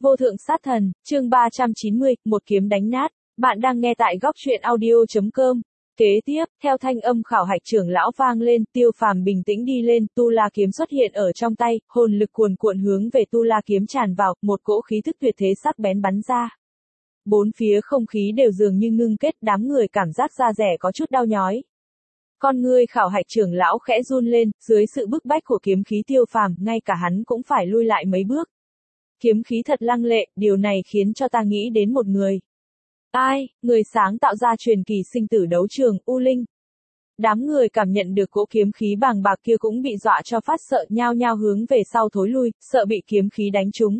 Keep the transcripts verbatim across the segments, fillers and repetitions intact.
Vô thượng sát thần, chương ba trăm chín mươi, một kiếm đánh nát. Bạn đang nghe tại góc truyện audio.com. Kế tiếp, theo thanh âm khảo hạch trưởng lão vang lên, Tiêu Phàm bình tĩnh đi lên, tu la kiếm xuất hiện ở trong tay, hồn lực cuồn cuộn hướng về tu la kiếm tràn vào, một cỗ khí thức tuyệt thế sắc bén bắn ra. Bốn phía không khí đều dường như ngưng kết, đám người cảm giác da rẻ có chút đau nhói. Con ngươi khảo hạch trưởng lão khẽ run lên, dưới sự bức bách của kiếm khí Tiêu Phàm, ngay cả hắn cũng phải lui lại mấy bước. Kiếm khí thật lăng lệ, điều này khiến cho ta nghĩ đến một người. Ai, người sáng tạo ra truyền kỳ sinh tử đấu trường, U Linh. Đám người cảm nhận được cỗ kiếm khí bàng bạc kia cũng bị dọa cho phát sợ, nhao nhao hướng về sau thối lui, sợ bị kiếm khí đánh trúng.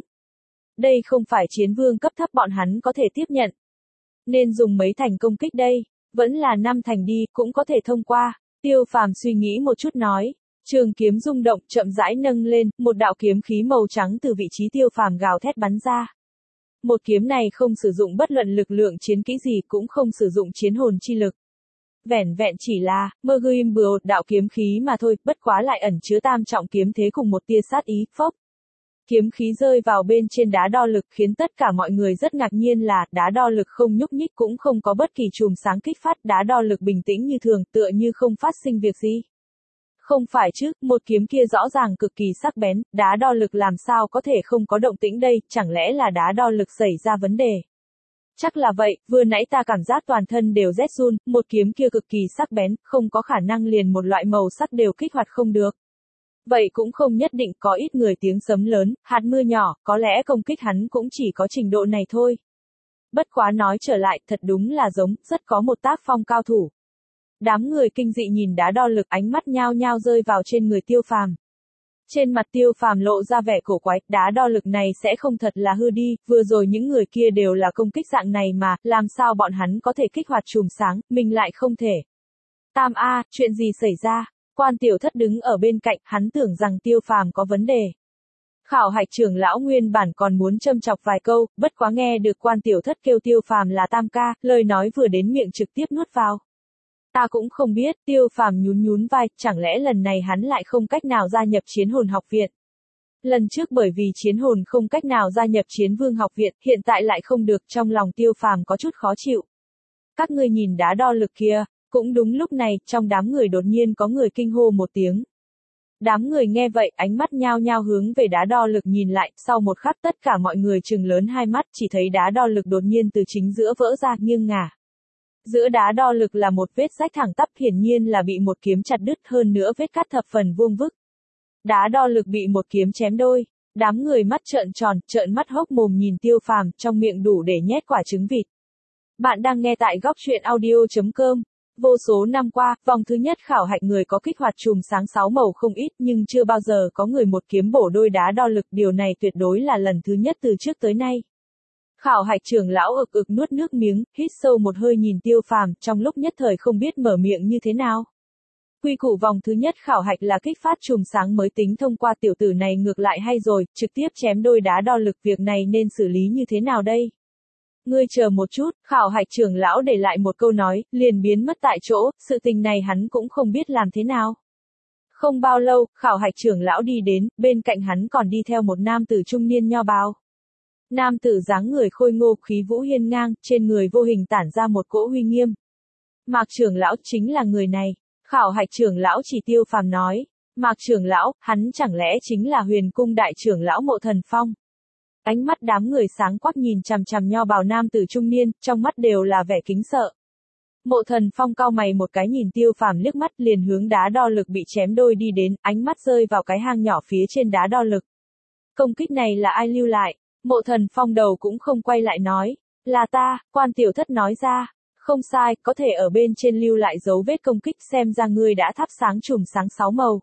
Đây không phải chiến vương cấp thấp bọn hắn có thể tiếp nhận. Nên dùng mấy thành công kích đây, vẫn là năm thành đi, cũng có thể thông qua. Tiêu Phàm suy nghĩ một chút nói. Trường kiếm rung động, chậm rãi nâng lên, một đạo kiếm khí màu trắng từ vị trí Tiêu Phàm gào thét bắn ra. Một kiếm này không sử dụng bất luận lực lượng chiến kỹ gì, cũng không sử dụng chiến hồn chi lực. Vẻn vẹn chỉ là, mơ gươm bừa đạo kiếm khí mà thôi, bất quá lại ẩn chứa tam trọng kiếm thế cùng một tia sát ý, phốc. Kiếm khí rơi vào bên trên đá đo lực khiến tất cả mọi người rất ngạc nhiên là, đá đo lực không nhúc nhích cũng không có bất kỳ chùm sáng kích phát, đá đo lực bình tĩnh như thường, tựa như không phát sinh việc gì. Không phải chứ, một kiếm kia rõ ràng cực kỳ sắc bén, đá đo lực làm sao có thể không có động tĩnh đây, chẳng lẽ là đá đo lực xảy ra vấn đề. Chắc là vậy, vừa nãy ta cảm giác toàn thân đều rét run, một kiếm kia cực kỳ sắc bén, không có khả năng liền một loại màu sắc đều kích hoạt không được. Vậy cũng không nhất định, có ít người tiếng sấm lớn, hạt mưa nhỏ, có lẽ công kích hắn cũng chỉ có trình độ này thôi. Bất quá nói trở lại, thật đúng là giống, rất có một tác phong cao thủ. Đám người kinh dị nhìn đá đo lực, ánh mắt nhao nhao rơi vào trên người Tiêu Phàm. Trên mặt Tiêu Phàm lộ ra vẻ cổ quái, đá đo lực này sẽ không thật là hư đi, vừa rồi những người kia đều là công kích dạng này mà, làm sao bọn hắn có thể kích hoạt chùm sáng, mình lại không thể. Tam A, chuyện gì xảy ra? Quan Tiểu Thất đứng ở bên cạnh, hắn tưởng rằng Tiêu Phàm có vấn đề. Khảo hạch trưởng lão nguyên bản còn muốn châm chọc vài câu, bất quá nghe được Quan Tiểu Thất kêu Tiêu Phàm là Tam ca, lời nói vừa đến miệng trực tiếp nuốt vào. Ta cũng không biết, Tiêu Phàm nhún nhún vai, chẳng lẽ lần này hắn lại không cách nào gia nhập chiến hồn học viện. Lần trước bởi vì chiến hồn không cách nào gia nhập chiến vương học viện, hiện tại lại không được, trong lòng Tiêu Phàm có chút khó chịu. Các ngươi nhìn đá đo lực kia, cũng đúng lúc này, trong đám người đột nhiên có người kinh hô một tiếng. Đám người nghe vậy, ánh mắt nhao nhao hướng về đá đo lực nhìn lại, sau một khắc tất cả mọi người trừng lớn hai mắt, chỉ thấy đá đo lực đột nhiên từ chính giữa vỡ ra, nghiêng ngả. Giữa đá đo lực là một vết rách thẳng tắp, hiển nhiên là bị một kiếm chặt đứt, hơn nữa vết cắt thập phần vuông vức. Đá đo lực bị một kiếm chém đôi, đám người mắt trợn tròn, trợn mắt hốc mồm nhìn Tiêu Phàm, trong miệng đủ để nhét quả trứng vịt. Bạn đang nghe tại góc truyện audio.com. Vô số năm qua, vòng thứ nhất khảo hạch người có kích hoạt chùm sáng sáu màu không ít, nhưng chưa bao giờ có người một kiếm bổ đôi đá đo lực, điều này tuyệt đối là lần thứ nhất từ trước tới nay. Khảo hạch trưởng lão ực ực nuốt nước miếng, hít sâu một hơi nhìn Tiêu Phàm, trong lúc nhất thời không biết mở miệng như thế nào. Quy củ vòng thứ nhất khảo hạch là kích phát chùm sáng mới tính thông qua, tiểu tử này ngược lại hay rồi, trực tiếp chém đôi đá đo lực, việc này nên xử lý như thế nào đây? Ngươi chờ một chút, khảo hạch trưởng lão để lại một câu nói, liền biến mất tại chỗ, sự tình này hắn cũng không biết làm thế nào. Không bao lâu, khảo hạch trưởng lão đi đến, bên cạnh hắn còn đi theo một nam tử trung niên nho bào. Nam tử dáng người khôi ngô, khí vũ hiên ngang, trên người vô hình tản ra một cỗ uy nghiêm. Mạc trưởng lão chính là người này. Khảo hạch trưởng lão chỉ Tiêu Phàm nói. Mạc trưởng lão, hắn chẳng lẽ chính là Huyền cung đại trưởng lão Mộ Thần Phong? Ánh mắt đám người sáng quắc nhìn chằm chằm nho bào nam tử trung niên, trong mắt đều là vẻ kính sợ. Mộ Thần Phong cau mày một cái nhìn Tiêu Phàm liếc mắt, liền hướng đá đo lực bị chém đôi đi đến, ánh mắt rơi vào cái hang nhỏ phía trên đá đo lực. Công kích này là ai lưu lại? Mộ Thần Phong đầu cũng không quay lại nói, là ta. Quan Tiểu Thất nói ra, không sai, có thể ở bên trên lưu lại dấu vết công kích, xem ra ngươi đã thắp sáng chùm sáng sáu màu.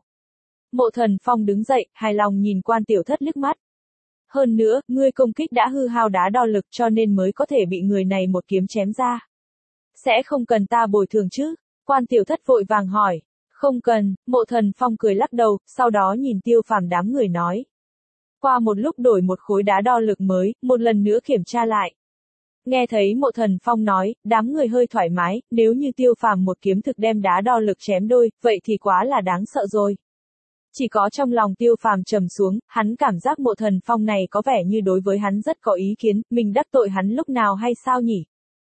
Mộ Thần Phong đứng dậy, hài lòng nhìn Quan Tiểu Thất liếc mắt. Hơn nữa, ngươi công kích đã hư hao đá đo lực, cho nên mới có thể bị người này một kiếm chém ra. Sẽ không cần ta bồi thường chứ? Quan Tiểu Thất vội vàng hỏi. Không cần. Mộ Thần Phong cười lắc đầu, sau đó nhìn Tiêu Phàm đám người nói. Qua một lúc đổi một khối đá đo lực mới, một lần nữa kiểm tra lại. Nghe thấy Mộ Thần Phong nói, đám người hơi thoải mái, nếu như Tiêu Phàm một kiếm thực đem đá đo lực chém đôi, vậy thì quá là đáng sợ rồi. Chỉ có trong lòng Tiêu Phàm trầm xuống, hắn cảm giác Mộ Thần Phong này có vẻ như đối với hắn rất có ý kiến, mình đắc tội hắn lúc nào hay sao nhỉ?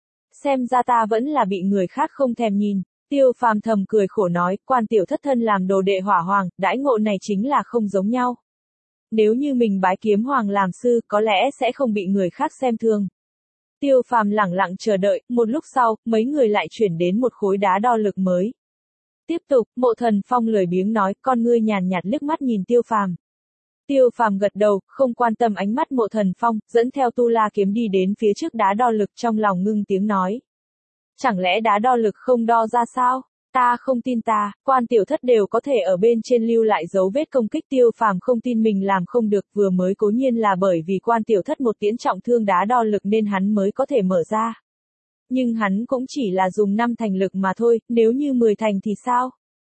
Xem ra ta vẫn là bị người khác không thèm nhìn. Tiêu Phàm thầm cười khổ nói, quan tiểu thất thân làm đồ đệ hỏa hoàng, đãi ngộ này chính là không giống nhau. Nếu như mình bái kiếm hoàng làm sư, có lẽ sẽ không bị người khác xem thường. Tiêu Phàm lẳng lặng chờ đợi, một lúc sau, mấy người lại chuyển đến một khối đá đo lực mới. Tiếp tục, Mộ Thần Phong lười biếng nói, con ngươi nhàn nhạt liếc mắt nhìn Tiêu Phàm. Tiêu Phàm gật đầu, không quan tâm ánh mắt Mộ Thần Phong, dẫn theo tu la kiếm đi đến phía trước đá đo lực, trong lòng ngưng tiếng nói. Chẳng lẽ đá đo lực không đo ra sao? Ta không tin ta, quan tiểu thất đều có thể ở bên trên lưu lại dấu vết công kích. Tiêu Phàm không tin mình làm không được, vừa mới cố nhiên là bởi vì quan tiểu thất một tiễn trọng thương đá đo lực nên hắn mới có thể mở ra. Nhưng hắn cũng chỉ là dùng năm thành lực mà thôi, nếu như mười thành thì sao?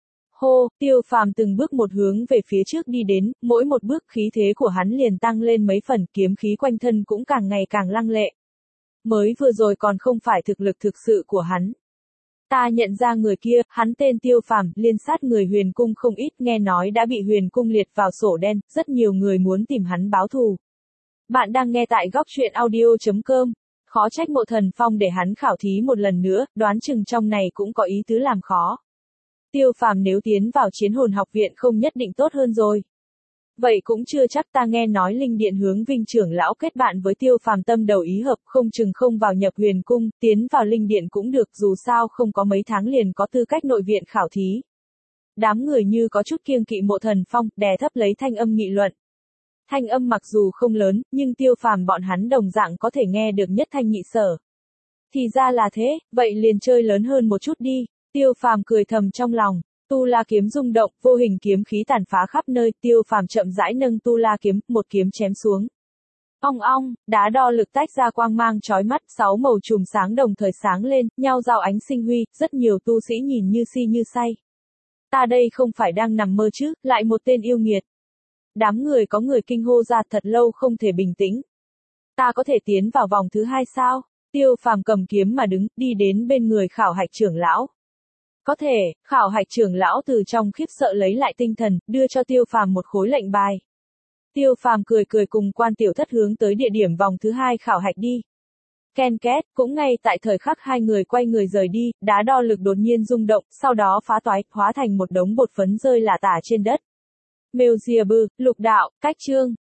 Hô, Tiêu Phàm từng bước một hướng về phía trước đi đến, mỗi một bước khí thế của hắn liền tăng lên mấy phần, kiếm khí quanh thân cũng càng ngày càng lăng lệ. Mới vừa rồi còn không phải thực lực thực sự của hắn. Ta nhận ra người kia, hắn tên Tiêu Phàm, liên sát người Huyền Cung không ít, nghe nói đã bị Huyền Cung liệt vào sổ đen, rất nhiều người muốn tìm hắn báo thù. Bạn đang nghe tại góc truyện audio chấm com. Khó trách Mộ Thần Phong để hắn khảo thí một lần nữa, đoán chừng trong này cũng có ý tứ làm khó. Tiêu Phàm nếu tiến vào Chiến Hồn học viện không nhất định tốt hơn rồi. Vậy cũng chưa chắc, ta nghe nói Linh Điện hướng Vinh trưởng lão kết bạn với Tiêu Phàm tâm đầu ý hợp, không chừng không vào nhập Huyền Cung, tiến vào Linh Điện cũng được, dù sao không có mấy tháng liền có tư cách nội viện khảo thí. Đám người như có chút kiêng kỵ Mộ Thần Phong, đè thấp lấy thanh âm nghị luận. Thanh âm mặc dù không lớn, nhưng Tiêu Phàm bọn hắn đồng dạng có thể nghe được nhất thanh nhị sở. Thì ra là thế, vậy liền chơi lớn hơn một chút đi. Tiêu Phàm cười thầm trong lòng. Tu la kiếm rung động, vô hình kiếm khí tàn phá khắp nơi, Tiêu Phàm chậm rãi nâng tu la kiếm, một kiếm chém xuống. Ong ong, đá đo lực tách ra quang mang chói mắt, sáu màu chùm sáng đồng thời sáng lên, nhau giao ánh sinh huy, rất nhiều tu sĩ nhìn như si như say. Ta đây không phải đang nằm mơ chứ, lại một tên yêu nghiệt. Đám người có người kinh hô ra, thật lâu không thể bình tĩnh. Ta có thể tiến vào vòng thứ hai sao? Tiêu Phàm cầm kiếm mà đứng, đi đến bên người khảo hạch trưởng lão. Có thể, khảo hạch trưởng lão từ trong khiếp sợ lấy lại tinh thần, đưa cho Tiêu Phàm một khối lệnh bài. Tiêu Phàm cười cười cùng quan tiểu thất hướng tới địa điểm vòng thứ hai khảo hạch đi. Ken két, cũng ngay tại thời khắc hai người quay người rời đi, đá đo lực đột nhiên rung động, sau đó phá toái, hóa thành một đống bột phấn rơi lả tả trên đất. Mèo dìa bư, lục đạo, cách chương.